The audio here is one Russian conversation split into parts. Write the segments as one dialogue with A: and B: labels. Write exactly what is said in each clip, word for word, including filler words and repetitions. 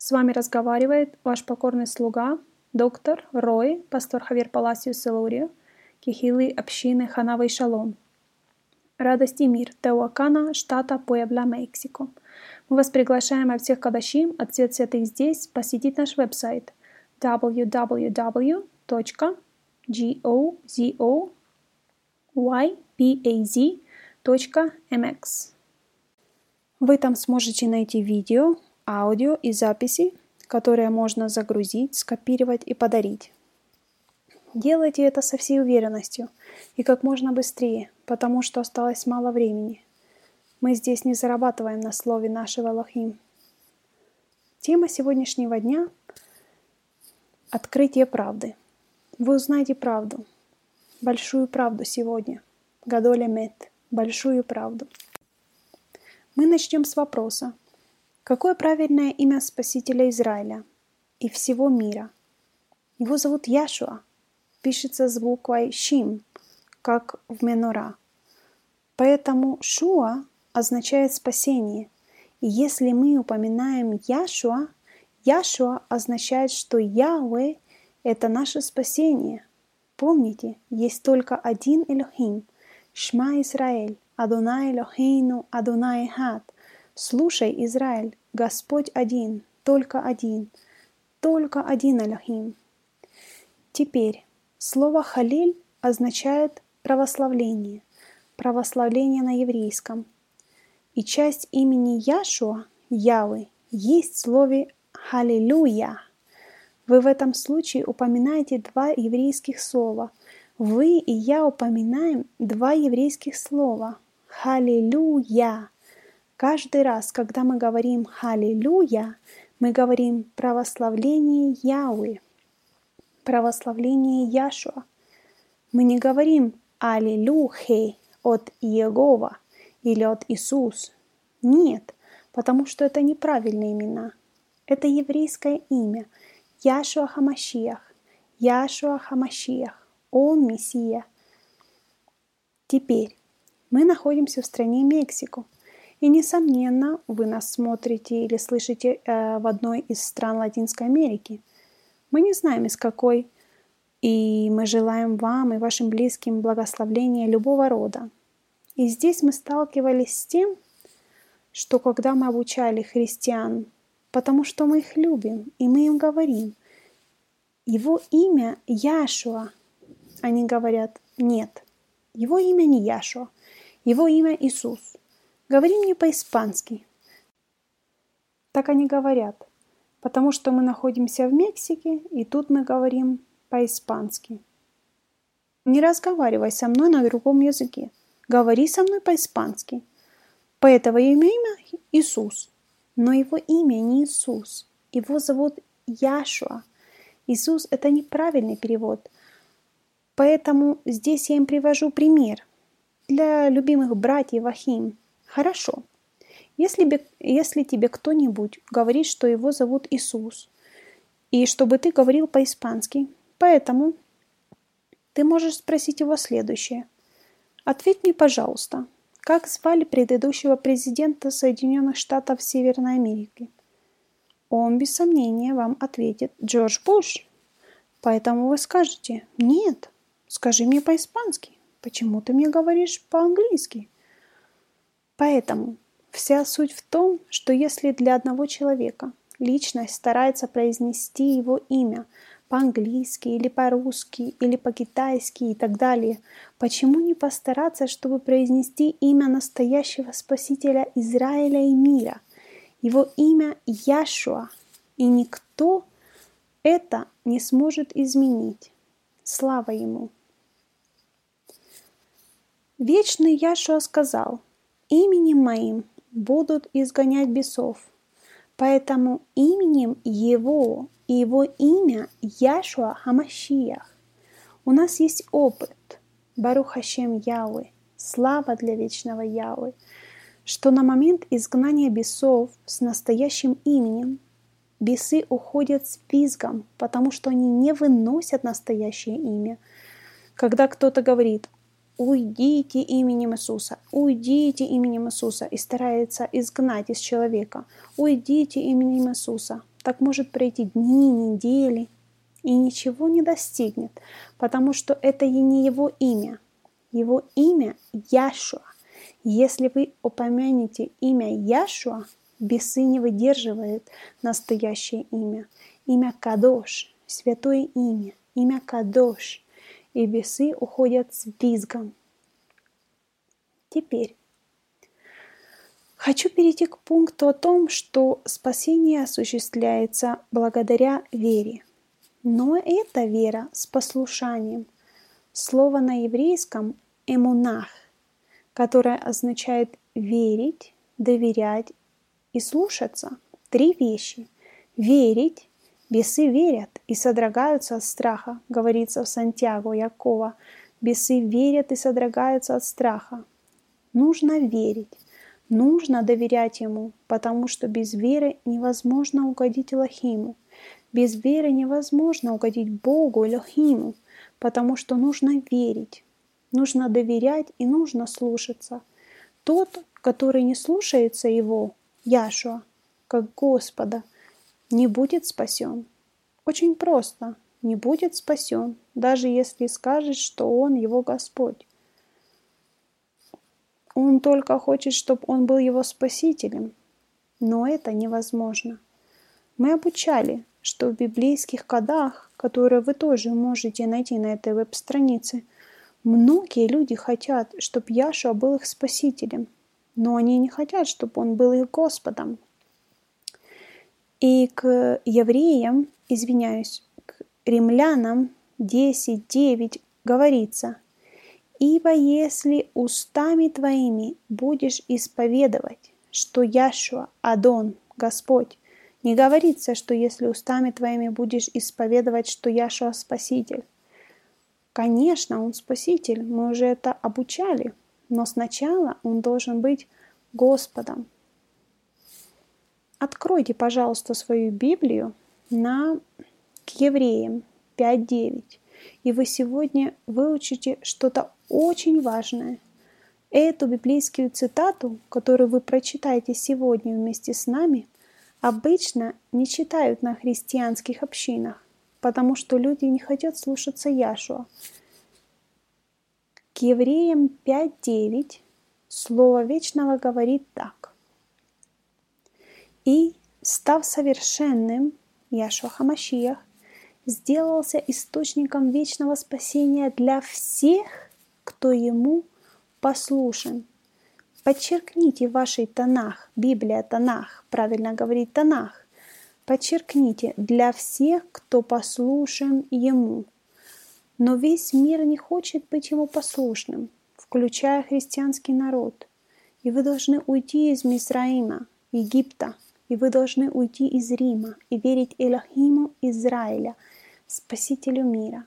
A: С вами разговаривает ваш покорный слуга, доктор Рой, пастор Хавьер Паласиус Илурио, Кихилы общины Ханава и Шалом. Радость и мир, Теуакана, штата Пуэбла, Мексико. Мы вас приглашаем от всех кадашим, от всех святых здесь, посетить наш веб-сайт дабл ю дабл ю дабл ю точка гоzypaz точка эм экс. Вы там сможете найти видео, аудио и записи, которые можно загрузить, скопировать и подарить. Делайте это со всей уверенностью и как можно быстрее, потому что осталось мало времени. Мы здесь не зарабатываем на слове нашего Элохим. Тема сегодняшнего дня – открытие правды. Вы узнаете правду, большую правду сегодня. Гадоль эмет, большую правду. Мы начнем с вопроса. Какое правильное имя Спасителя Израиля и всего мира? Его зовут Яшуа. Пишется с буквой Шим, как в менора. Поэтому Шуа означает спасение. И если мы упоминаем Яшуа, Яшуа означает, что Яхве – это наше спасение. Помните, есть только один Элохим, Шма Исраэль, Адонай Элохейну, Адонай Эхад. Слушай, Израиль, Господь один, только один, только один Элохим. Теперь, слово «халиль» означает православление, православление на еврейском. И часть имени Яшуа, Яхве, есть в слове «халилюя». Вы в этом случае упоминаете два еврейских слова. Вы и я упоминаем два еврейских слова «халилюя». Каждый раз, когда мы говорим «халилюя», мы говорим «православление Яхве», «православление Яшуа». Мы не говорим «аллилуйхе» от Иегова или от Иисус. Нет, потому что это неправильные имена. Это еврейское имя Яшуа Хамашиах, Яшуа Хамашиах, Он Мессия. Теперь мы находимся в стране Мексико. И, несомненно, вы нас смотрите или слышите э, в одной из стран Латинской Америки. Мы не знаем, из какой, и мы желаем вам и вашим близким благословения любого рода. И здесь мы сталкивались с тем, что когда мы обучали христиан, потому что мы их любим, и мы им говорим, его имя Яшуа, они говорят, нет, его имя не Яшуа, его имя Иисус. Говори мне по-испански. Так они говорят, потому что мы находимся в Мексике, и тут мы говорим по-испански. Не разговаривай со мной на другом языке. Говори со мной по-испански. Поэтому имя имя Иисус. Но его имя не Иисус. Его зовут Яшуа. Иисус – это неправильный перевод. Поэтому здесь я им привожу пример для любимых братьев Ахим. Хорошо. Если, если тебе кто-нибудь говорит, что его зовут Иисус, и чтобы ты говорил по-испански, поэтому ты можешь спросить его следующее. Ответь мне, пожалуйста, как звали предыдущего президента Соединенных Штатов Северной Америки? Он, без сомнения, вам ответит Джордж Буш. Поэтому вы скажете, нет, скажи мне по-испански. Почему ты мне говоришь по-английски? Поэтому вся суть в том, что если для одного человека личность старается произнести его имя по-английски или по-русски или по-китайски и так далее, почему не постараться, чтобы произнести имя настоящего Спасителя Израиля и мира? Его имя Яшуа, и никто это не сможет изменить. Слава Ему! Вечный Яшуа сказал, именем моим будут изгонять бесов. Поэтому именем Его и Его имя Яшуа Хамашиах. У нас есть опыт, Барух Хашем Яхве, слава для вечного Яхве, что на момент изгнания бесов с настоящим именем бесы уходят с визгом, потому что они не выносят настоящее имя. Когда кто-то говорит уйдите именем Иисуса, уйдите именем Иисуса и старается изгнать из человека, уйдите именем Иисуса. Так может пройти дни, недели, и ничего не достигнет, потому что это и не его имя. Его имя Яшуа. Если вы упомянете имя Яшуа, бесы не выдерживают настоящее имя. Имя Кадош, святое имя, имя Кадош. И бесы уходят с визгом. Теперь хочу перейти к пункту о том, что спасение осуществляется благодаря вере. Но это вера с послушанием. Слово на еврейском «эмунах», которое означает верить, доверять и слушаться. Три вещи. Верить. Бесы верят и содрогаются от страха, говорится в Сантьяго Якова. Бесы верят и содрогаются от страха. Нужно верить. Нужно доверять Ему, потому что без веры невозможно угодить Элохиму. Без веры невозможно угодить Богу Элохиму, потому что нужно верить. Нужно доверять и нужно слушаться. Тот, который не слушается Его, Яшуа, как Господа, не будет спасен. Очень просто. Не будет спасен, даже если скажет, что Он Его Господь. Он только хочет, чтобы Он был Его Спасителем. Но это невозможно. Мы обучали, что в библейских кодах, которые вы тоже можете найти на этой веб-странице, многие люди хотят, чтобы Яшуа был их Спасителем, но они не хотят, чтобы Он был их Господом. И к евреям, извиняюсь, к римлянам десять девять говорится: «Ибо если устами твоими будешь исповедовать, что Яшуа, Адон, Господь», не говорится, что если устами твоими будешь исповедовать, что Яшуа Спаситель. Конечно, Он Спаситель, мы уже это обучали, но сначала Он должен быть Господом. Откройте, пожалуйста, свою Библию на к Евреям пять девять, и вы сегодня выучите что-то очень важное. Эту библейскую цитату, которую вы прочитаете сегодня вместе с нами, обычно не читают на христианских общинах, потому что люди не хотят слушаться Яшуа. К Евреям пять девять Слово Вечного говорит так: «И, став совершенным, Яшуа Хамашиах сделался источником вечного спасения для всех, кто Ему послушен». Подчеркните в вашей Танах, Библия Танах, правильно говорить Танах, подчеркните «для всех, кто послушен Ему». Но весь мир не хочет быть Ему послушным, включая христианский народ. И вы должны уйти из Мисраима, Египта, и вы должны уйти из Рима и верить Элохиму Израиля, Спасителю мира.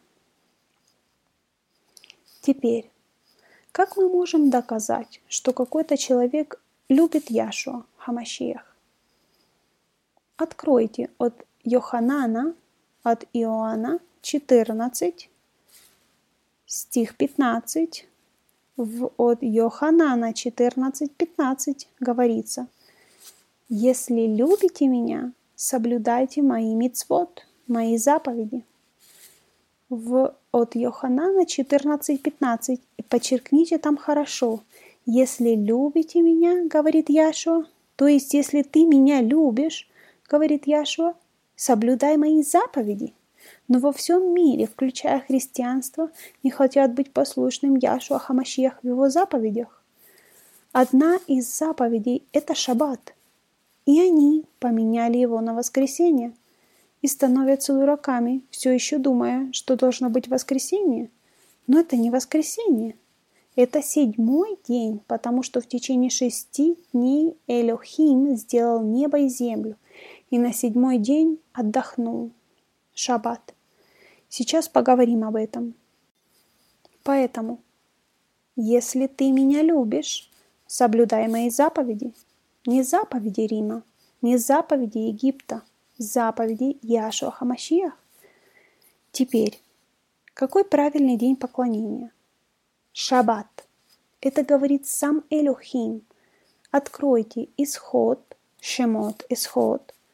A: Теперь, как мы можем доказать, что какой-то человек любит Яшуа Хамашиах? Откройте от Йоханана, от Иоанна четырнадцать, стих пятнадцать. В, от Йоханана четырнадцать пятнадцать говорится: «Если любите Меня, соблюдайте Мои мицвот, Мои заповеди». В, от Йоханана четырнадцать пятнадцать. Подчеркните там хорошо. «Если любите Меня, говорит Яшуа, то есть если ты Меня любишь, говорит Яшуа, соблюдай Мои заповеди». Но во всем мире, включая христианство, не хотят быть послушным Яшуа Хамашиах в Его заповедях. Одна из заповедей – это Шаббат. И они поменяли его на воскресенье и становятся дураками, все еще думая, что должно быть воскресенье. Но это не воскресенье. Это седьмой день, потому что в течение шести дней Элохим сделал небо и землю, и на седьмой день отдохнул. Шаббат. Сейчас поговорим об этом. Поэтому, если ты Меня любишь, соблюдай Мои заповеди. Не заповеди Рима, не заповеди Египта, заповеди Яшуа Хамашиах. Теперь, какой правильный день поклонения? Шаббат. Это говорит сам Элохим. Откройте Исход, Шемот, Исход,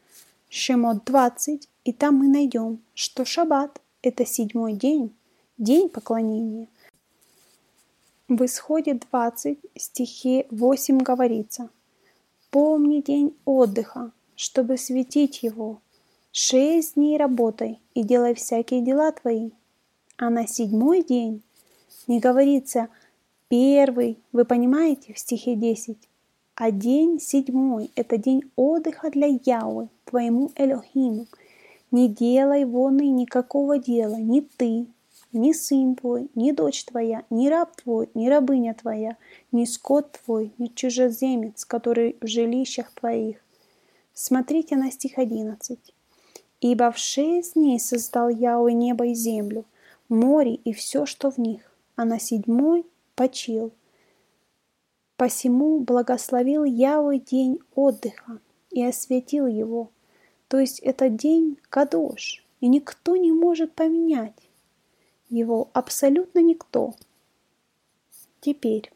A: Шемот двадцать, и там мы найдем, что шаббат – это седьмой день, день поклонения. В Исходе двадцать, стихе восемь говорится: «Помни день отдыха, чтобы светить его. Шесть дней работай и делай всякие дела твои». А на седьмой день не говорится «первый», вы понимаете, в стихе десять, а день седьмой – это день отдыха для Яхве, твоему Элохиму. Не делай вон и никакого дела, ни ты, ни сын твой, ни дочь твоя, ни раб твой, ни рабыня твоя, ни скот твой, ни чужеземец, который в жилищах твоих. Смотрите на стих одиннадцать. «Ибо в шесть дней создал Яхве небо и землю, море и все, что в них, а на седьмой почил. Посему благословил Яхве день отдыха и осветил его». То есть это день кадош, и никто не может поменять его, абсолютно никто. Теперь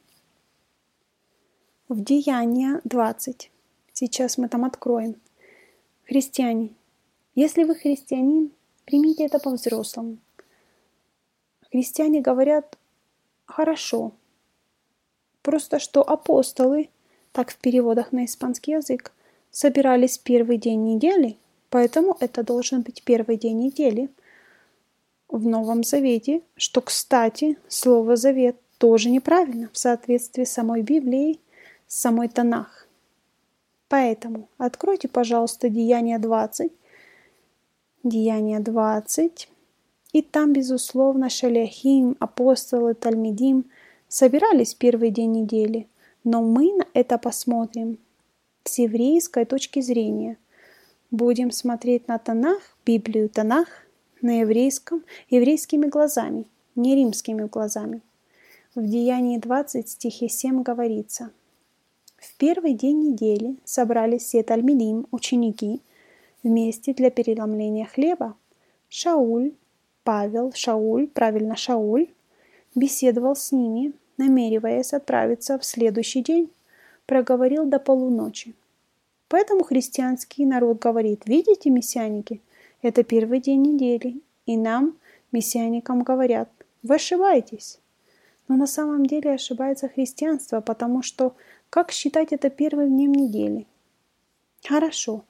A: в Деяния двадцать. Сейчас мы там откроем. Христиане, если вы христианин, примите это по-взрослому. Христиане говорят «хорошо». Просто что апостолы, так в переводах на испанский язык, собирались первый день недели, поэтому это должен быть первый день недели в Новом Завете, что, кстати, слово «завет» тоже неправильно в соответствии с самой Библией, с самой Танах. Поэтому откройте, пожалуйста, Деяния двадцать. Деяния двадцать. И там, безусловно, шаляхим, апостолы, тальмидим собирались первый день недели. Но мы на это посмотрим с еврейской точки зрения. Будем смотреть на Танах, Библию Танах, на еврейском, еврейскими глазами, не римскими глазами. В Деянии двадцать, стихе семь говорится: «В первый день недели собрались все тальмидим, ученики, вместе для переломления хлеба. Шауль, Павел, Шауль, правильно Шауль, беседовал с ними, намереваясь отправиться в следующий день, проговорил до полуночи». Поэтому христианский народ говорит: видите, мессианики, это первый день недели, и нам, мессианикам, говорят: вы ошибаетесь. Но на самом деле ошибается христианство, потому что как считать это первым днем недели? Хорошо.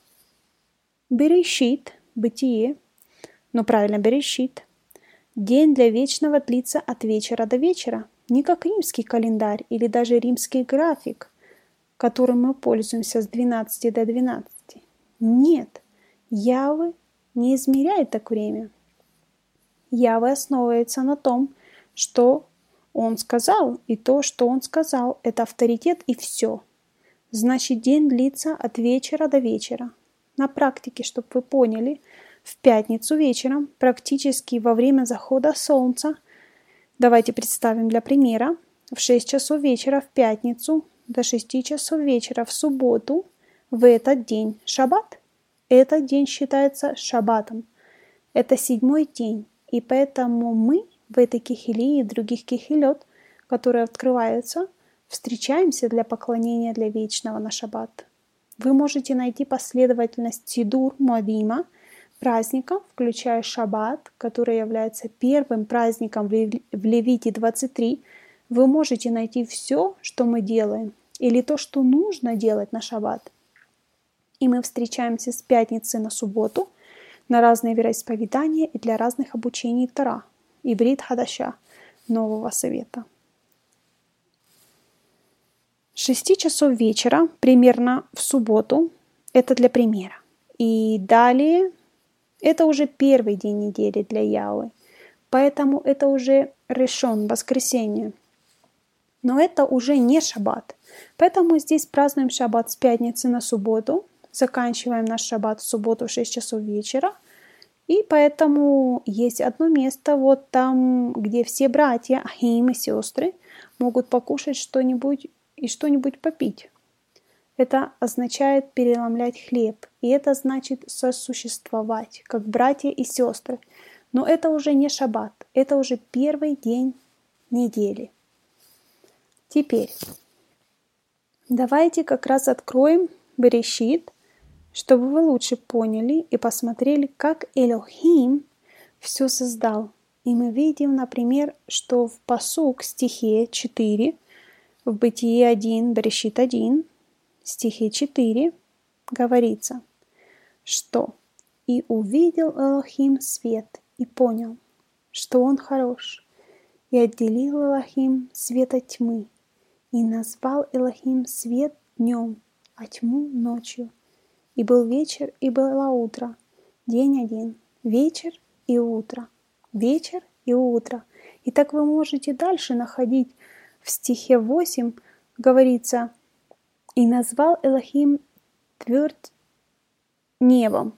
A: Берешит, бытие, ну правильно, берешит. День для вечного длится от вечера до вечера, не как римский календарь или даже римский график, которым мы пользуемся с двенадцати до двенадцати. Нет, Яхве не измеряет так время. Яхве основывается на том, что Он сказал, и то, что Он сказал, это авторитет и все. Значит, день длится от вечера до вечера. На практике, чтобы вы поняли, в пятницу вечером, практически во время захода солнца, давайте представим для примера, в шесть часов вечера в пятницу до шести часов вечера в субботу, в этот день шаббат. Этот день считается шаббатом. Это седьмой день. И поэтому мы в этой кехилии и других кехилет, которые открываются, встречаемся для поклонения для вечного на шаббат. Вы можете найти последовательность Сидур Муадима, праздников, включая шаббат, который является первым праздником в Левите двадцать три. Вы можете найти все, что мы делаем, или то, что нужно делать на шаббат. И мы встречаемся с пятницы на субботу на разные вероисповедания и для разных обучений Тора и Брит Хадаша, Нового Завета. С шести часов вечера, примерно в субботу, это для примера. И далее, это уже первый день недели для Яхве, поэтому это уже решен, воскресенье. Но это уже не шаббат. Поэтому здесь празднуем шаббат с пятницы на субботу, заканчиваем наш шаббат в субботу в шесть часов вечера. И поэтому есть одно место вот там, где все братья, ахим и сестры могут покушать что-нибудь и что-нибудь попить. Это означает переломлять хлеб, и это значит сосуществовать, как братья и сестры. Но это уже не шаббат, это уже первый день недели. Теперь давайте как раз откроем Берешит, чтобы вы лучше поняли и посмотрели, как Элохим все создал. И мы видим, например, что в пасук стихе четыре, в Бытие один, Берешит один, стихе четыре говорится, что «И увидел Элохим свет, и понял, что он хорош, и отделил Элохим свет от тьмы, и назвал Элохим свет днем, а тьму ночью. И был вечер, и было утро, день один, вечер и утро, вечер и утро». И так вы можете дальше находить в стихе восемь, говорится, «И назвал Элохим твердь небом.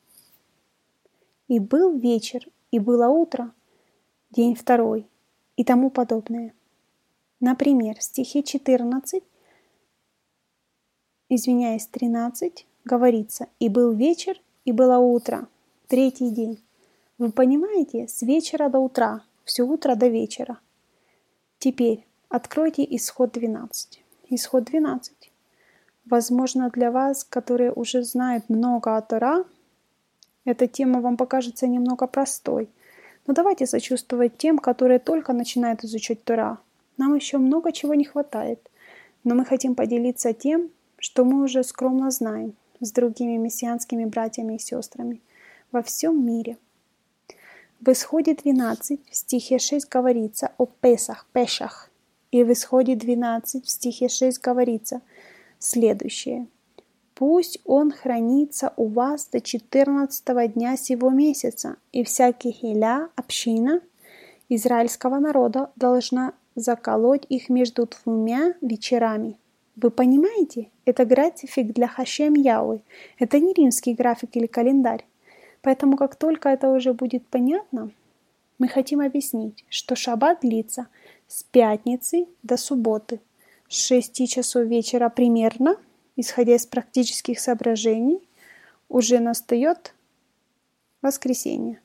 A: И был вечер, и было утро, день второй», и тому подобное. Например, в стихе четырнадцать, извиняюсь, тринадцать, говорится, «И был вечер, и было утро, третий день». Вы понимаете, с вечера до утра, все утро до вечера. Теперь откройте исход двенадцать. Исход двенадцать. Возможно, для вас, которые уже знают много о Тора, эта тема вам покажется немного простой. Но давайте сочувствовать тем, которые только начинают изучать Тора. Нам еще много чего не хватает, но мы хотим поделиться тем, что мы уже скромно знаем с другими мессианскими братьями и сестрами во всем мире. В Исходе двенадцать в стихе шесть говорится о Песах, Пешах. И в Исходе двенадцать в стихе шесть говорится следующее. «Пусть он хранится у вас до четырнадцатого дня сего месяца, и всякий хиля, община израильского народа должна заколоть их между двумя вечерами». Вы понимаете? Это график для Хашем Яуэ. Это не римский график или календарь. Поэтому, как только это уже будет понятно, мы хотим объяснить, что шаббат длится с пятницы до субботы, с шести часов вечера примерно, исходя из практических соображений, уже настает воскресенье.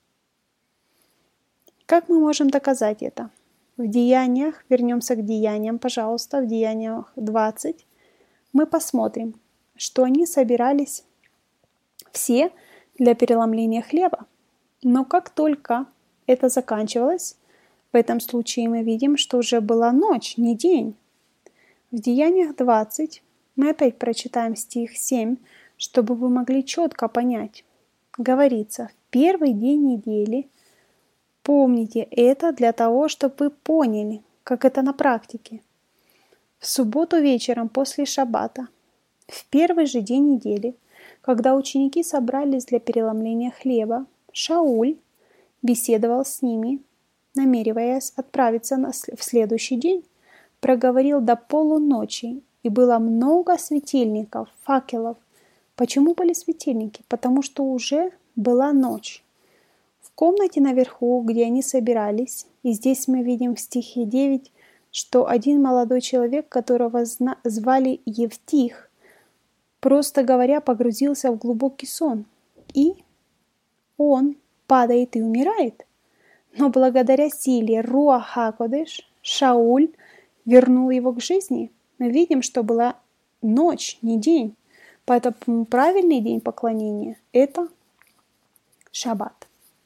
A: Как мы можем доказать это? В Деяниях, вернемся к Деяниям, пожалуйста, в Деяниях двадцать, мы посмотрим, что они собирались все для переломления хлеба. Но как только это заканчивалось, в этом случае мы видим, что уже была ночь, не день. В Деяниях двадцать мы опять прочитаем стих семь, чтобы вы могли четко понять. Говорится, в первый день недели, помните это для того, чтобы вы поняли, как это на практике. В субботу вечером после шаббата, в первый же день недели, когда ученики собрались для переломления хлеба, Шауль беседовал с ними, намереваясь отправиться в следующий день, проговорил до полуночи, и было много светильников, факелов. Почему были светильники? Потому что уже была ночь. В комнате наверху, где они собирались, и здесь мы видим в стихе девять, что один молодой человек, которого звали Евтих, просто говоря, погрузился в глубокий сон. И он падает и умирает. Но благодаря силе Руах ха-Кодеш Шауль вернул его к жизни. Мы видим, что была ночь, не день. Поэтому правильный день поклонения – это шаббат.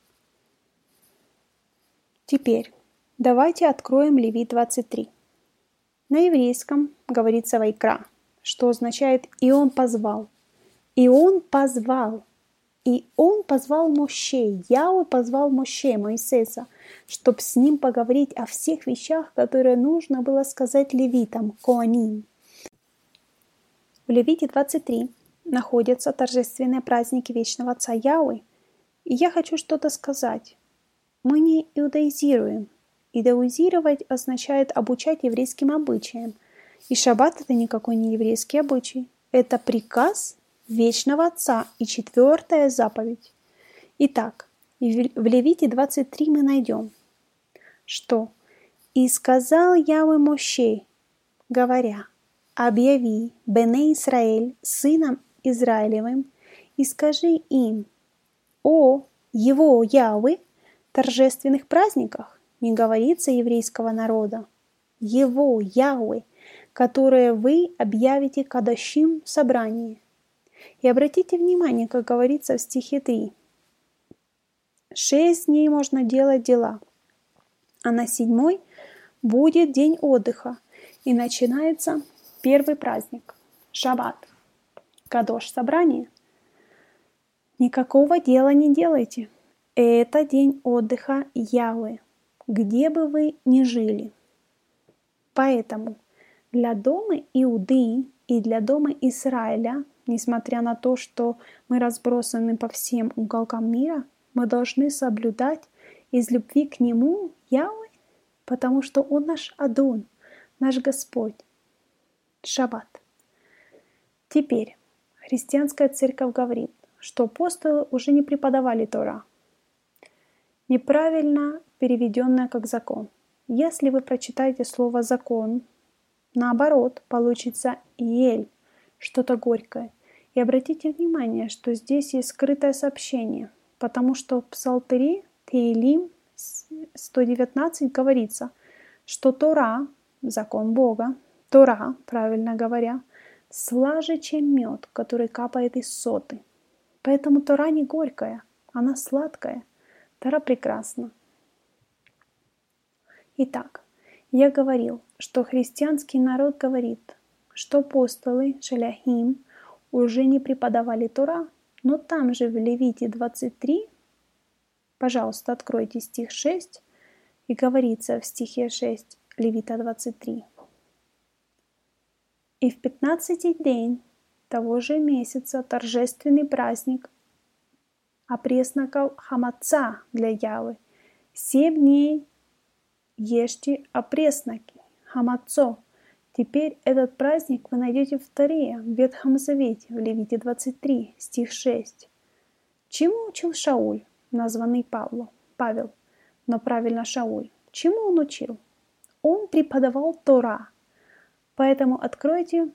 A: Теперь давайте откроем Левит двадцать три. На еврейском говорится «Вайкра», что означает «и он позвал». И он позвал. И он позвал Моше, Яхве позвал Моше, Моисея, чтобы с ним поговорить о всех вещах, которые нужно было сказать левитам, коаним. В Левите двадцать три находятся торжественные праздники Вечного Отца Яхве. И я хочу что-то сказать. Мы не иудаизируем. Иудаизировать означает обучать еврейским обычаям. И шаббат – это никакой не еврейский обычай. Это приказ Вечного Отца и четвертая заповедь. Итак, в Левите двадцать три мы найдем, что «И сказал Яхве Моше, говоря, объяви Бене Исраэль сынам Израилевым и скажи им о его Яхве торжественных праздниках». Не говорится еврейского народа. Его Яхве, которое вы объявите кадашим в собрании. И обратите внимание, как говорится в стихе три. Шесть дней можно делать дела, а на седьмой будет день отдыха, и начинается первый праздник – Шаббат, Кадош собрание. Никакого дела не делайте. Это день отдыха Яхве, где бы вы ни жили. Поэтому для дома Иуды и для дома Израиля, несмотря на то, что мы разбросаны по всем уголкам мира, мы должны соблюдать из любви к Нему, Яхве, потому что Он наш Адон, наш Господь. Шаббат. Теперь христианская церковь говорит, что апостолы уже не преподавали Тора. Неправильно переведенное как закон. Если вы прочитаете слово «закон», наоборот, получится «ель», что-то горькое. И обратите внимание, что здесь есть скрытое сообщение, потому что в Псалтыре Теилим сто девятнадцать говорится, что Тора, закон Бога, Тора, правильно говоря, слаже, чем мед, который капает из соты. Поэтому Тора не горькая, она сладкая. Тора прекрасна. Итак, я говорил, что христианский народ говорит, что апостолы, шаляхим, уже не преподавали Тора, но там же в Левите двадцать три, пожалуйста, откройте стих шесть, и говорится в стихе шесть Левита двадцать три. И в пятнадцатый день того же месяца торжественный праздник опресноков хамаца для Яхве. Семь дней ешьте опресноки, хамацо. Теперь этот праздник вы найдете в Торе, в Ветхом Завете, в Левите двадцать три, стих шесть. Чему учил Шауль, названный Павлу, Павел, но правильно Шауль? Чему он учил? Он преподавал Тора. Поэтому откройте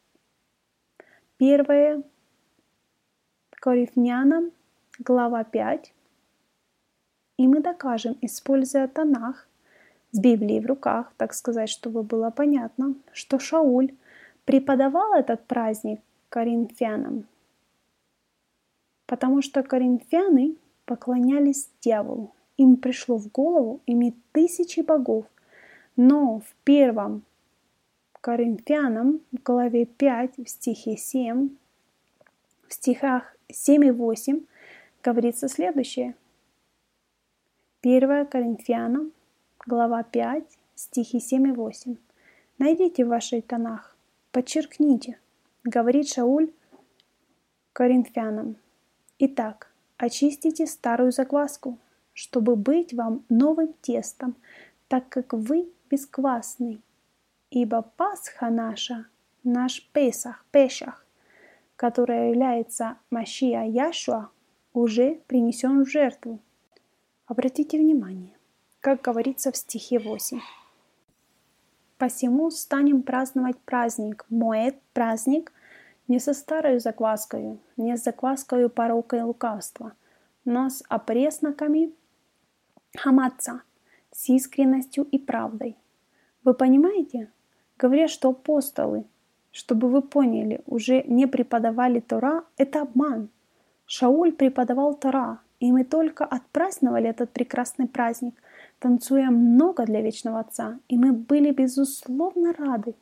A: первое Коринфянам, глава пять, и мы докажем, используя Танах, с Библией в руках, так сказать, чтобы было понятно, что Шауль преподавал этот праздник коринфянам, потому что коринфяне поклонялись дьяволу. Им пришло в голову иметь тысячи богов, но в первом Коринфянам, в главе пять, в стихе семь, в стихах семь и восемь говорится следующее. первое Коринфянам, глава пять, стихи семь и восемь. Найдите в вашей Танах, подчеркните, говорит Шауль коринфянам. Итак, очистите старую закваску, чтобы быть вам новым тестом, так как вы бесквасный. Ибо Пасха наша, наш Песах, Пешах, которая является Машия Яшуа, уже принесен в жертву. Обратите внимание, как говорится в стихе восемь. «Посему станем праздновать праздник, Моэд, праздник, не со старою закваскою, не с закваскою порока и лукавства, но с опресноками хамаца, с искренностью и правдой». Вы понимаете? Говоря, что апостолы, чтобы вы поняли, уже не преподавали Тора, это обман. Шауль преподавал Тора, и мы только отпраздновали этот прекрасный праздник, танцуя много для Вечного Отца, и мы были безусловно рады.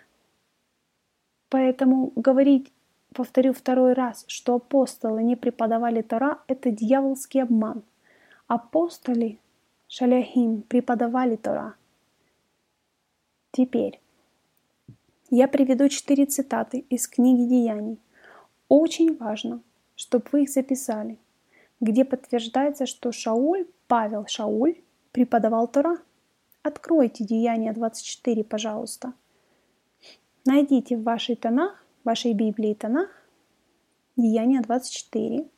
A: Поэтому говорить, повторю второй раз, что апостолы не преподавали Тора, это дьявольский обман. Апостоли, шаляхим, преподавали Тора. Теперь я приведу четыре цитаты из книги Деяний. Очень важно, чтобы вы их записали, где подтверждается, что Шауль, Павел Шауль, преподавал Тора. Откройте Деяния двадцать четыре, пожалуйста. Найдите в вашей Танах, в вашей Библии Танах, Деяния двадцать четыре,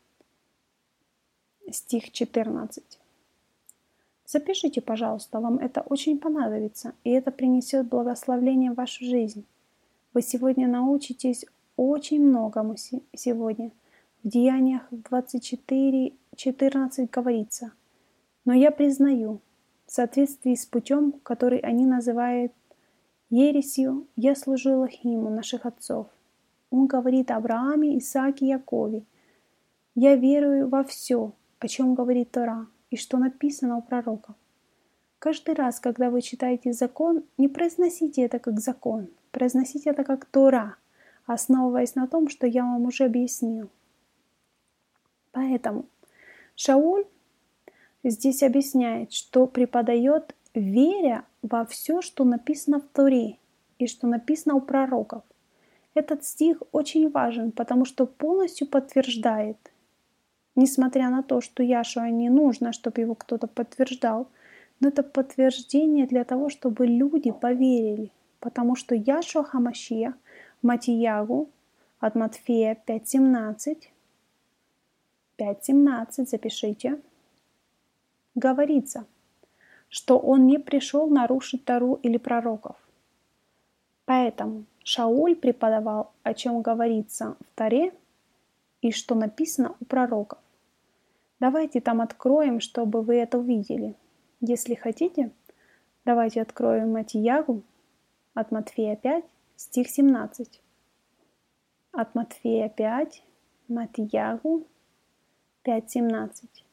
A: стих четырнадцать. Запишите, пожалуйста, вам это очень понадобится, и это принесет благословение в вашу жизнь. Вы сегодня научитесь очень многому сегодня. В Деяниях двадцать четыре, четырнадцать говорится: «Но я признаю, в соответствии с путем, который они называют ересью, я служил Элохиму наших отцов, Он говорит о Аврааме, Исааке и Якове. Я верую во все, о чем говорит Тора и что написано у пророков. Каждый раз, когда вы читаете закон, не произносите это как закон, произносите это как Тора, основываясь на том, что я вам уже объяснил. Поэтому Шауль здесь объясняет, что преподает, веря во все, что написано в Торе и что написано у пророков. Этот стих очень важен, потому что полностью подтверждает, несмотря на то, что Яшуа не нужно, чтобы его кто-то подтверждал, но это подтверждение для того, чтобы люди поверили, потому что Яшуа Хамашиах, Матиягу, от Матфея пять семнадцать, пять семнадцать, запишите, говорится, что он не пришел нарушить Тору или пророков. Поэтому Шауль преподавал, о чем говорится в Торе и что написано у пророков. Давайте там откроем, чтобы вы это увидели. Если хотите, давайте откроем Матиягу от Матфея пять, стих семнадцать. От Матфея пять, Матиягу пять семнадцать.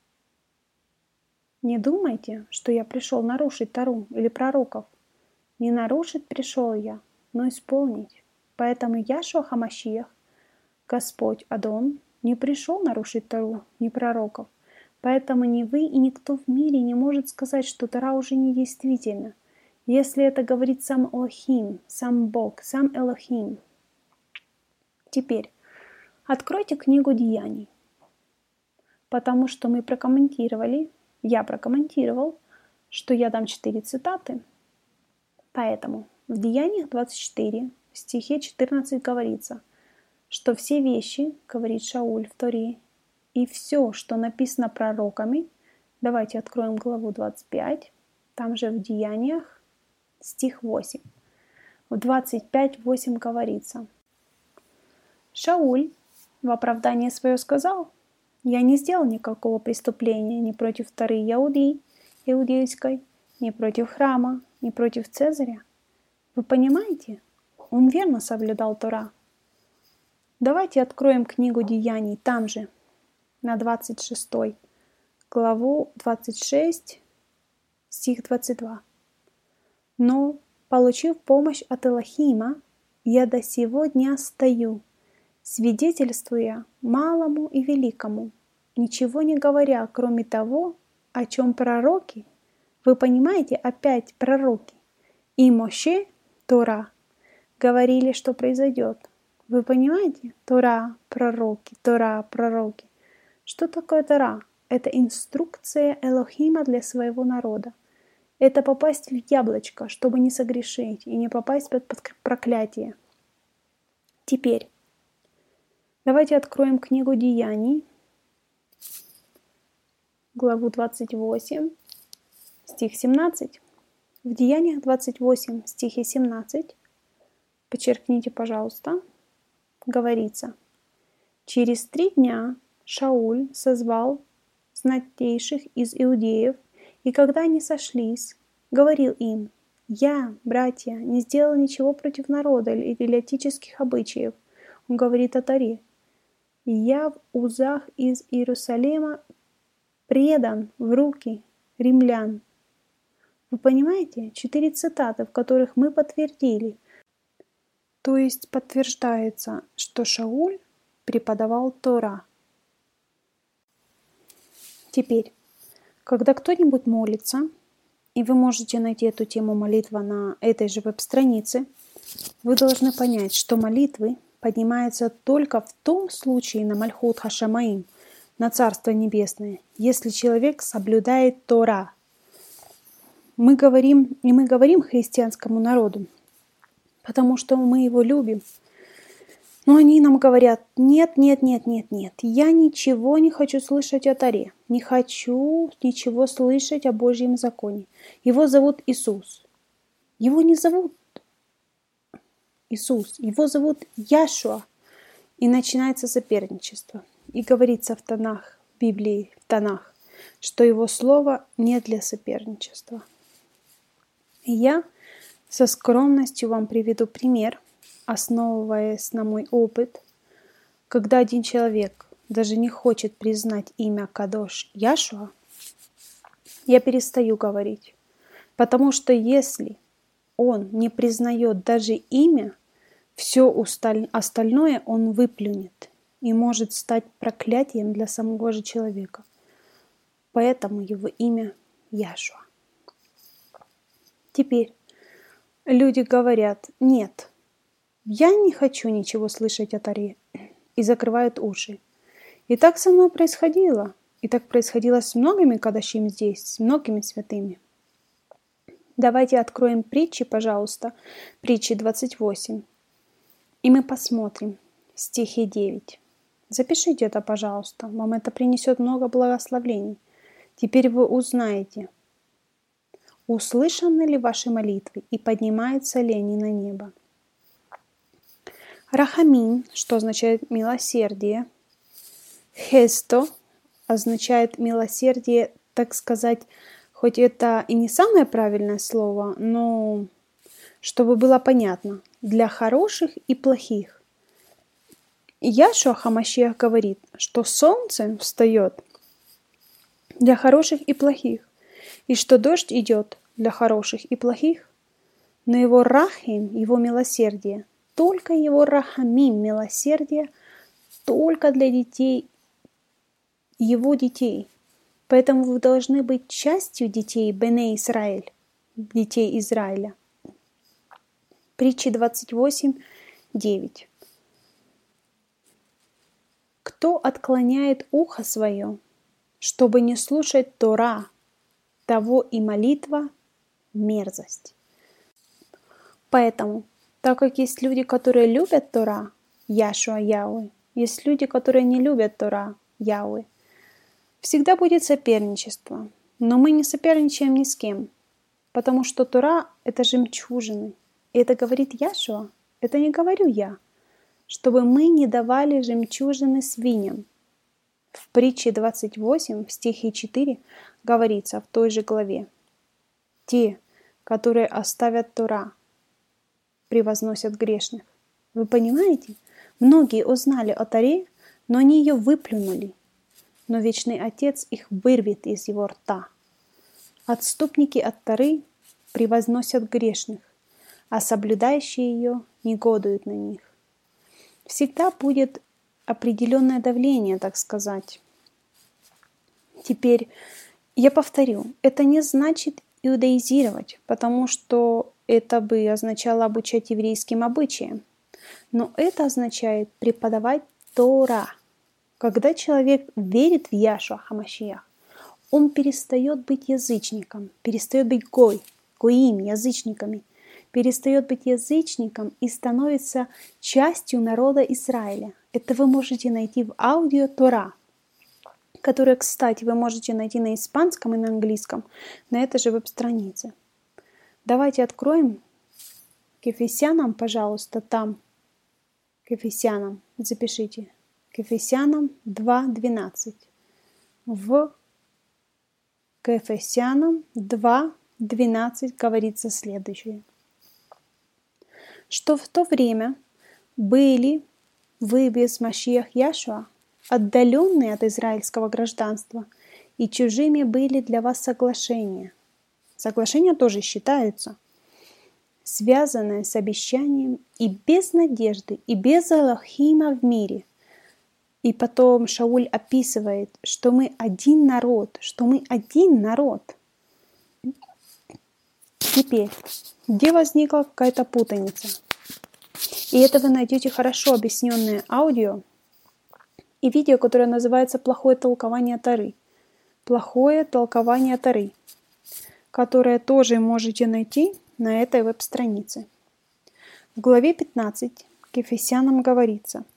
A: Не думайте, что я пришел нарушить Тору или пророков. Не нарушить пришел я, но исполнить. Поэтому Яшуа Хамашиах, Господь Адон, не пришел нарушить Тору, ни пророков. Поэтому ни вы и никто в мире не может сказать, что Тора уже не действительна, если это говорит сам Элохим, сам Бог, сам Элохим. Теперь откройте книгу Деяний, потому что мы прокомментировали, я прокомментировал, что я дам четыре цитаты. Поэтому в Деяниях двадцать четыре, в стихе четырнадцать говорится, что все вещи, говорит Шауль в Торе, и все, что написано пророками, давайте откроем главу двадцать пять, там же в Деяниях, стих восемь. В двадцать пять восемь говорится, Шауль в оправдание свое сказал, я не сделал никакого преступления ни против Торы Иудеи, иудейской, ни против храма, ни против Цезаря. Вы понимаете? Он верно соблюдал Тора. Давайте откроем книгу Деяний там же, на двадцать шестой, главу двадцать шесть, стих двадцать два. Но, получив помощь от Элохима, я до сего дня стою, свидетельствуя малому и великому, ничего не говоря, кроме того, о чем пророки, вы понимаете, опять пророки, и Моше, Тора, говорили, что произойдет. Вы понимаете? Тора, пророки, Тора, пророки. Что такое Тора? Это инструкция Элохима для своего народа. Это попасть в яблочко, чтобы не согрешить и не попасть под проклятие. Теперь давайте откроем книгу Деяний, главу двадцать восемь, стих семнадцать. В Деяниях двадцать восемь, стихе семнадцать, подчеркните, пожалуйста, говорится, через три дня Шауль созвал знатейших из иудеев, и когда они сошлись, говорил им, «Я, братья, не сделал ничего против народа или галатических обычаев». Он говорит о Торе. «Я в узах из Иерусалима предан в руки римлян». Вы понимаете? Четыре цитаты, в которых мы подтвердили. То есть подтверждается, что Шауль преподавал Тора. Теперь, когда кто-нибудь молится, и вы можете найти эту тему молитва на этой же веб-странице, вы должны понять, что молитвы поднимаются только в том случае на Мальхут Хашамаим, на Царство Небесное, если человек соблюдает Тора. Мы говорим, и мы говорим христианскому народу, потому что мы его любим. Но они нам говорят, нет, нет, нет, нет, нет, я ничего не хочу слышать о Торе, не хочу ничего слышать о Божьем законе. Его зовут Иисус. Его не зовут Иисус, его зовут Яшуа. И начинается соперничество. И говорится в Танах, в Библии, в Танах, что его слово не для соперничества. И я со скромностью вам приведу пример основываясь на мой опыт, когда один человек даже не хочет признать имя Кадош Яшуа, я перестаю говорить. Потому что если он не признает даже имя, все остальное он выплюнет и может стать проклятием для самого же человека. Поэтому его имя Яшуа. Теперь люди говорят: нет, я не хочу ничего слышать о Торе, и закрывают уши. И так со мной происходило. И так происходило с многими кадашим здесь, с многими святыми. Давайте откроем притчи, пожалуйста, притчи двадцать восемь. И мы посмотрим стихи девять. Запишите это, пожалуйста. Вам это принесет много благословений. Теперь вы узнаете, услышаны ли ваши молитвы и поднимаются ли они на небо. Рахамин, что означает милосердие. Хесто означает милосердие, так сказать, хоть это и не самое правильное слово, но чтобы было понятно, для хороших и плохих. Яшуа Хамашиах говорит, что солнце встает для хороших и плохих, и что дождь идет для хороших и плохих, но его рахим, его милосердие, только его рахамим, милосердие, только для детей, его детей. Поэтому вы должны быть частью детей Бене Исраэль, детей Израиля. Притчи двадцать восемь, девять. Кто отклоняет ухо свое, чтобы не слушать Тора, того и молитва – мерзость. Поэтому, так как есть люди, которые любят Тора, Яшуа Яуэ, есть люди, которые не любят Тора, Яуэ, всегда будет соперничество, но мы не соперничаем ни с кем, потому что Тора – это жемчужины. И это говорит Яшуа, это не говорю я, чтобы мы не давали жемчужины свиньям. В притче двадцать восемь, в стихе четыре, говорится в той же главе: те, которые оставят Тора, превозносят грешных. Вы понимаете? Многие узнали о Торе, но они ее выплюнули. Но Вечный Отец их вырвет из его рта. Отступники от Торы превозносят грешных, а соблюдающие ее негодуют на них. Всегда будет определенное давление, так сказать. Теперь я повторю, это не значит иудаизировать, потому что это бы означало обучать еврейским обычаям. Но это означает преподавать Тора. Когда человек верит в Яшуа Хамашиах, он перестает быть язычником, перестает быть гой, гоим, язычниками, перестает быть язычником и становится частью народа Израиля. Это вы можете найти в аудио Тора, которое, кстати, вы можете найти на испанском и на английском, на этой же веб-странице. Давайте откроем к Ефесянам, пожалуйста, там, к Ефесянам, запишите, к Ефесянам два двенадцать. В к Ефесянам два двенадцать говорится следующее. Что в то время были вы без Машиах Яшуа, отдаленные от израильского гражданства, и чужими были для вас соглашения. Соглашения тоже считаются, связанные с обещанием и без надежды, и без Алохима в мире. И потом Шауль описывает, что мы один народ, что мы один народ. Теперь, где возникла какая-то путаница? И это вы найдете хорошо объясненное аудио и видео, которое называется «Плохое толкование Торы». Плохое толкование Торы, которое тоже можете найти на этой веб-странице. В главе пятнадцать к Ефесянам говорится: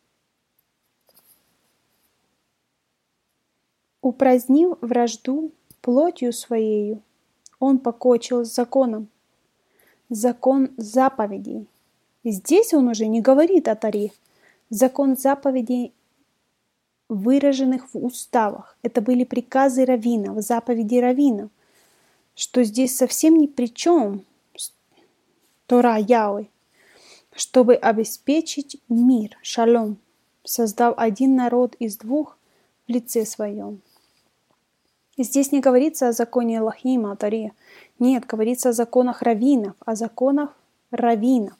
A: «Упразднив вражду плотью своею, он покончил с законом, закон заповедей». Здесь он уже не говорит о Торе. Закон заповедей, выраженных в уставах. Это были приказы раввинов, заповеди раввинов. Что здесь совсем ни при чем Тора Яуэ. чтобы обеспечить мир, шалом, создав один народ из двух в лице своем. Здесь не говорится о законе Элохима, о Торе. Нет, говорится о законах раввинов, о законах раввинов.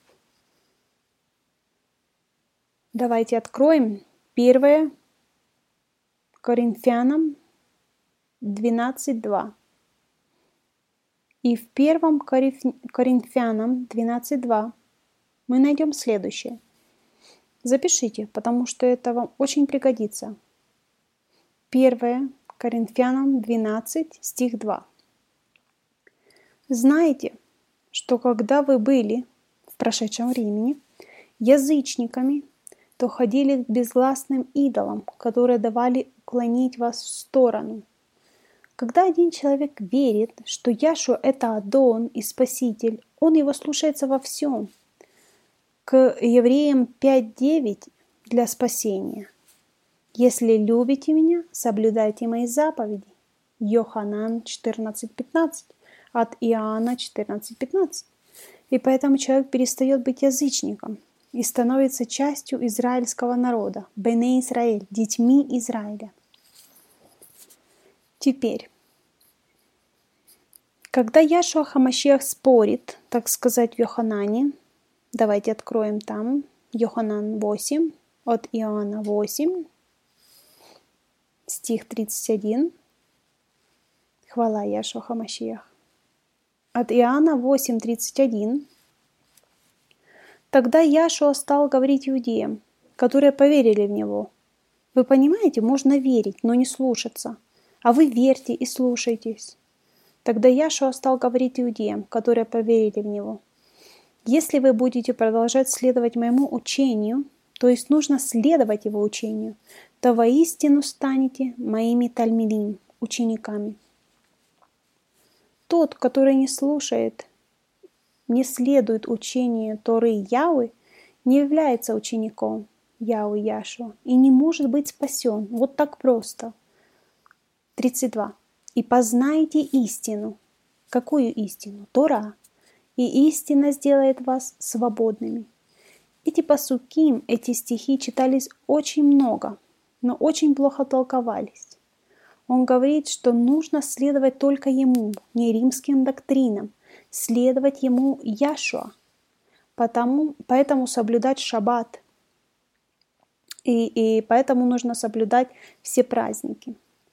A: Давайте откроем первое Коринфянам двенадцать два. И в первом Коринфянам двенадцать два мы найдем следующее. Запишите, потому что это вам очень пригодится. первое Коринфянам двенадцать, стих два. Знаете, что когда вы были в прошедшем времени язычниками, то ходили к безгласным идолам, которые давали уклонить вас в сторону. Когда один человек верит, что Яшуа – это Адон и Спаситель, он его слушается во всем. К Евреям пять девять для спасения. «Если любите меня, соблюдайте мои заповеди». Йоханан четырнадцать пятнадцать, от Иоанна четырнадцать пятнадцать. И поэтому человек перестает быть язычником и становится частью израильского народа, Бене Израиль, детьми Израиля. Теперь, когда Яшуа Хамашиах спорит, так сказать, в Йоханане, давайте откроем там, Йоханан восемь, от Иоанна восемь, стих тридцать один. Хвала Яшуа Хамашиах. От Иоанна восемь тридцать один. Тогда Яшуа стал говорить иудеям, которые поверили в Него. Вы понимаете, можно верить, но не слушаться. А вы верьте и слушайтесь. Тогда Яшуа стал говорить иудеям, которые поверили в Него. Если вы будете продолжать следовать моему учению, то есть нужно следовать его учению, то воистину станете моими тальмидим, учениками. Тот, который не слушает, не следует учению Торы Яхве, не является учеником Яхве Яшуа и не может быть спасен. Вот так просто. тридцать два. «И познайте истину». Какую истину? Тора. «И истина сделает вас свободными». Эти пасуким, эти стихи читались очень много, но очень плохо толковались. Он говорит, что нужно следовать только ему, не римским доктринам, следовать ему Яшуа, потому, поэтому соблюдать шаббат, и, и поэтому нужно соблюдать все праздники.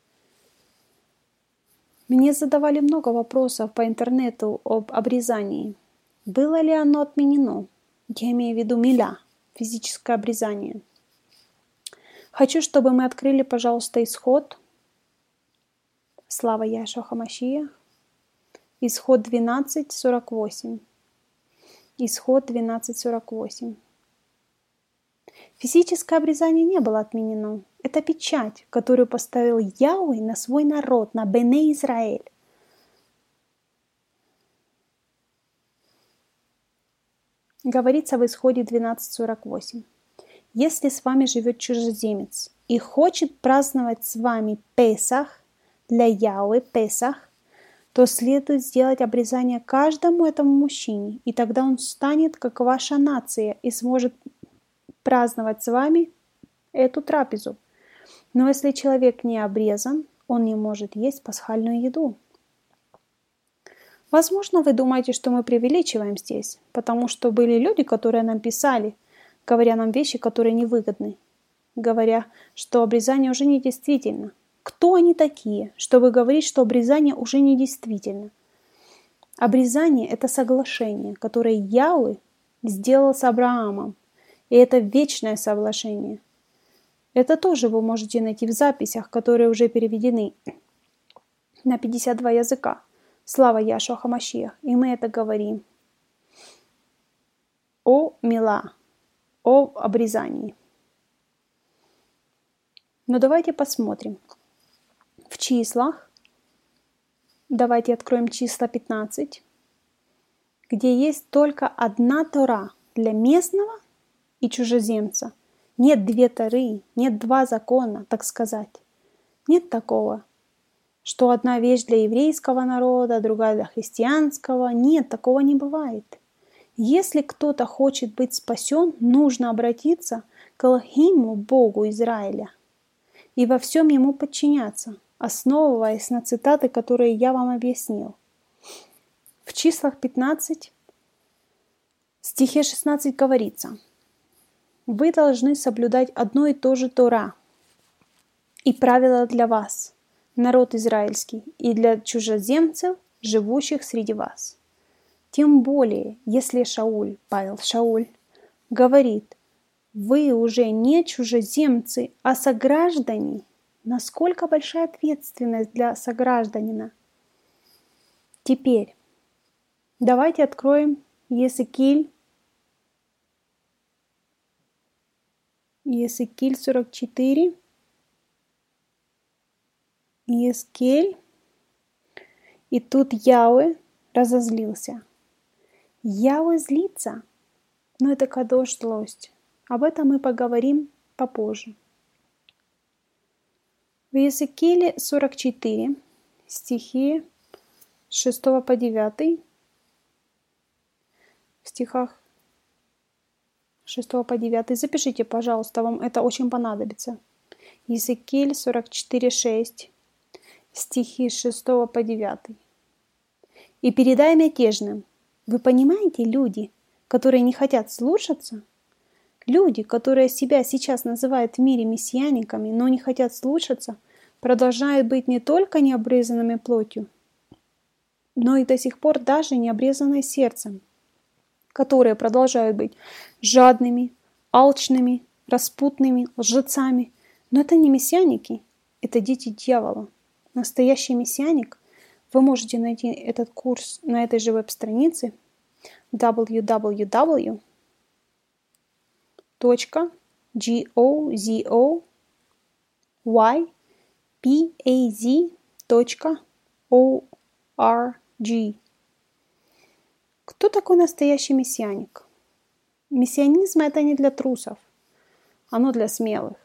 A: Мне задавали много вопросов по интернету об обрезании. Было ли оно отменено? Я имею в виду миля, физическое обрезание. Хочу, чтобы мы открыли, пожалуйста, исход. Слава Яшуа Хамашиах. Исход двенадцать сорок восемь. Исход двенадцать сорок восемь. Физическое обрезание не было отменено. Это печать, которую поставил Яхве на свой народ, на Бене Израиль. Говорится в Исходе двенадцать сорок восемь. Если с вами живет чужеземец и хочет праздновать с вами Песах, для Яхве Песах, то следует сделать обрезание каждому этому мужчине, и тогда он станет как ваша нация и сможет праздновать с вами эту трапезу. Но если человек не обрезан, он не может есть пасхальную еду. Возможно, вы думаете, что мы преувеличиваем здесь, потому что были люди, которые нам писали, говоря нам вещи, которые невыгодны, говоря, что обрезание уже не действительно. Кто они такие, чтобы говорить, что обрезание уже не действительно? Обрезание – это соглашение, которое Яхве сделал с Авраамом, и это вечное соглашение. Это тоже вы можете найти в записях, которые уже переведены на пятьдесят два языка. Слава Яшуа Хамашиах. И мы это говорим о мила, о обрезании. Но давайте посмотрим. В числах, давайте откроем числа пятнадцать, где есть только одна Тора для местного и чужеземца. Нет две Торы, нет два закона, так сказать. Нет такого, что одна вещь для еврейского народа, другая для христианского. Нет, такого не бывает. Если кто-то хочет быть спасен, нужно обратиться к Элохиму, Богу Израиля, и во всем ему подчиняться, основываясь на цитаты, которые я вам объяснил. В числах пятнадцать, стихе шестнадцать говорится: «Вы должны соблюдать одно и то же Тора и правила для вас, народ израильский, и для чужеземцев, живущих среди вас». Тем более, если Шауль, Павел Шауль, говорит: вы уже не чужеземцы, а сограждане. Насколько большая ответственность для согражданина. Теперь давайте откроем Иезекииль, Иезекииль сорок четыре, Иезекииль, и тут Яхве разозлился. Яхве злится, но это кадош злость. Об этом мы поговорим попозже. В Иезекииле сорок четыре, стихи с шестого по девятый, в стихах с шестого по девятый, запишите, пожалуйста, вам это очень понадобится. Иезекииль сорок четыре, шесть, стихи с шестого по девятый. «И передай мятежным». Вы понимаете, люди, которые не хотят слушаться, люди, которые себя сейчас называют в мире мессианиками, но не хотят слушаться, продолжают быть не только необрезанными плотью, но и до сих пор даже не обрезанные сердцем, которые продолжают быть жадными, алчными, распутными, лжецами. Но это не мессианики, это дети дьявола. Настоящий мессианик, вы можете найти этот курс на этой же веб-странице дабл ю дабл ю дабл ю точка гоузойпаз точка орг. Кто такой настоящий мессианик? Мессианизм — это не для трусов, оно для смелых.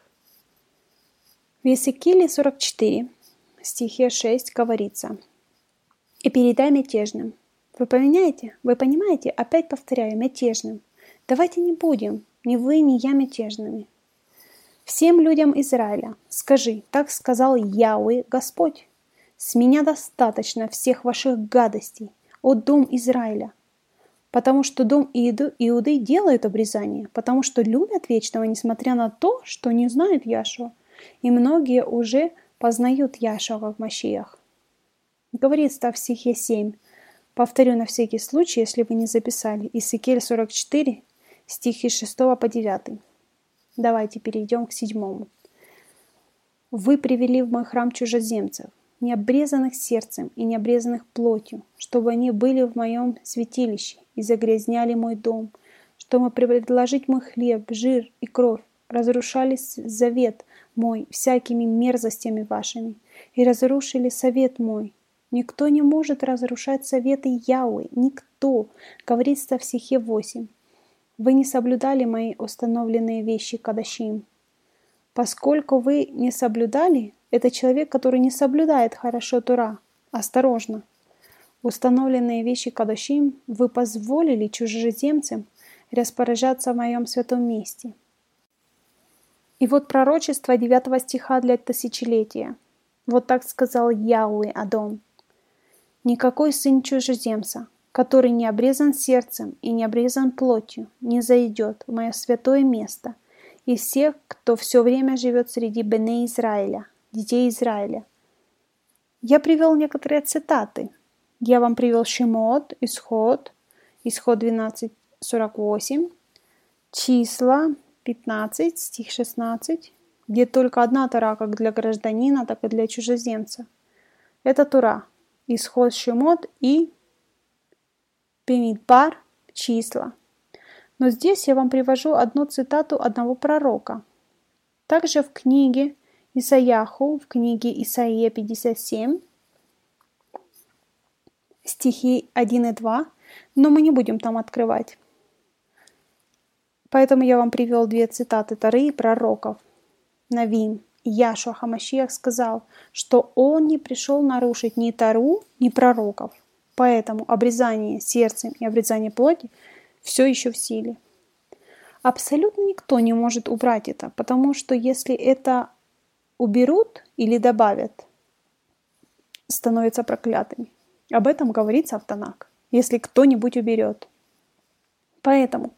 A: В Иезекииле сорок четыре, стихе шесть говорится: «И передай мятежным». Вы поменяете? Вы понимаете? Опять повторяю, мятежным. Давайте не будем, ни вы, ни я мятежными. Всем людям Израиля скажи: так сказал Яхве Господь. С меня достаточно всех ваших гадостей, о дом Израиля. Потому что дом Иуды, Иуды делают обрезание, потому что любят вечного, несмотря на то, что не знают Яшуа. И многие уже познают Яшуа как Машиах. Говорится в стихе семь. Повторю на всякий случай, если вы не записали. Иезекииль сорок четыре, стихи с шестого по девятый. Давайте перейдем к седьмому. «Вы привели в мой храм чужеземцев, необрезанных сердцем и необрезанных плотью, чтобы они были в моем святилище и загрязняли мой дом, чтобы предложить мой хлеб, жир и кровь, разрушали завет мой всякими мерзостями вашими и разрушили совет мой. Никто не может разрушать советы Яхве, никто», говорится в стихе восемь. «Вы не соблюдали мои установленные вещи кадашим». Поскольку вы не соблюдали, это человек, который не соблюдает хорошо Тора. Осторожно. Установленные вещи кадашим вы позволили чужеземцам распоряжаться в моем святом месте. И вот пророчество девятого стиха для тысячелетия. Вот так сказал Яхве Адон. «Никакой сын чужеземца, который не обрезан сердцем и не обрезан плотью, не зайдет в мое святое место, и всех, кто все время живет среди бней Израиля, детей Израиля». Я привел некоторые цитаты. Я вам привел Шемот, Исход, Исход двенадцать, сорок восемь, Числа пятнадцать, стих шестнадцать, где только одна Тора как для гражданина, так и для чужеземца. Это Тора. Исход, Шемот и Бамидбар, Числа. Но здесь я вам привожу одну цитату одного пророка. Также в книге Исайяху, в книге Исаия пятьдесят семь, стихи один и два, но мы не будем там открывать. Поэтому я вам привел две цитаты Торы и пророков. Навим. Яшуа Хамашиах сказал, что он не пришел нарушить ни Тору, ни пророков. Поэтому обрезание сердцем и обрезание плоти все еще в силе. Абсолютно никто не может убрать это, потому что если это уберут или добавят, становятся проклятыми. Об этом говорится в Танах, если кто-нибудь уберет. Поэтому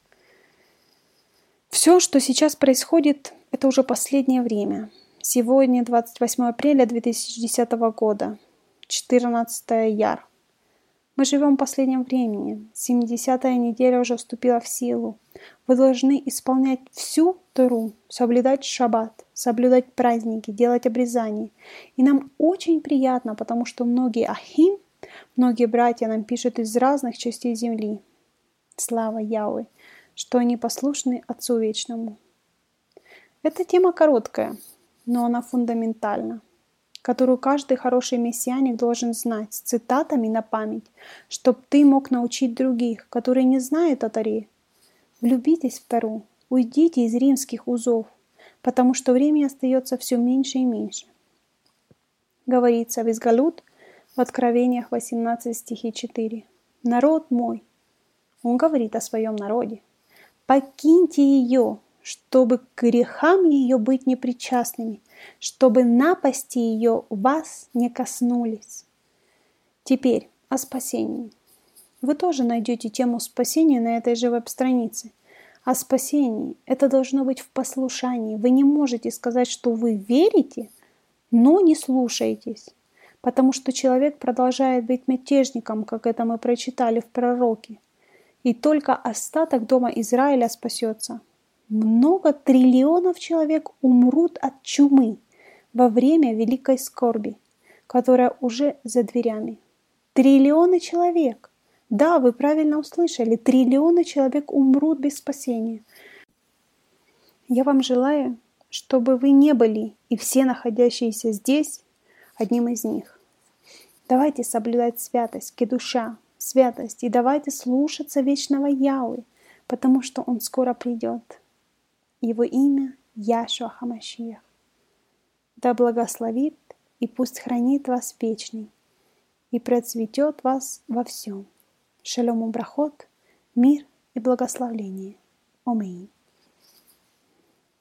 A: все, что сейчас происходит, это уже последнее время. Сегодня двадцать восьмое апреля две тысячи десятого года, четырнадцатое Яр. Мы живем в последнем времени. семидесятая неделя уже вступила в силу. Вы должны исполнять всю Тору, соблюдать шаббат, соблюдать праздники, делать обрезания. И нам очень приятно, потому что многие ахим, многие братья нам пишут из разных частей земли. Слава Яхве, что они послушны Отцу Вечному. Эта тема короткая, но она фундаментальна, которую каждый хороший мессианик должен знать с цитатами на память, чтобы ты мог научить других, которые не знают о Торе. Влюбитесь в Тору, уйдите из римских узов, потому что времени остается все меньше и меньше. Говорится в Изгалут в Откровениях восемнадцать стихи четыре. «Народ мой», он говорит о своем народе, «покиньте ее, чтобы к грехам ее быть непричастными, чтобы напасти ее вас не коснулись». Теперь о спасении. Вы тоже найдете тему спасения на этой же веб-странице. О спасении это должно быть в послушании. Вы не можете сказать, что вы верите, но не слушаетесь, потому что человек продолжает быть мятежником, как это мы прочитали в пророке. И только остаток дома Израиля спасется. Много триллионов человек умрут от чумы во время великой скорби, которая уже за дверями. Триллионы человек. Да, вы правильно услышали. Триллионы человек умрут без спасения. Я вам желаю, чтобы вы не были и все находящиеся здесь одним из них. Давайте соблюдать святость, кедуша, святость, и давайте слушаться вечного Яхве, потому что Он скоро придет. Его имя Яшуа Хамашиах. Да благословит и пусть хранит вас вечный и процветет вас во всем. Шалом убрахот, мир и благословление. Аминь.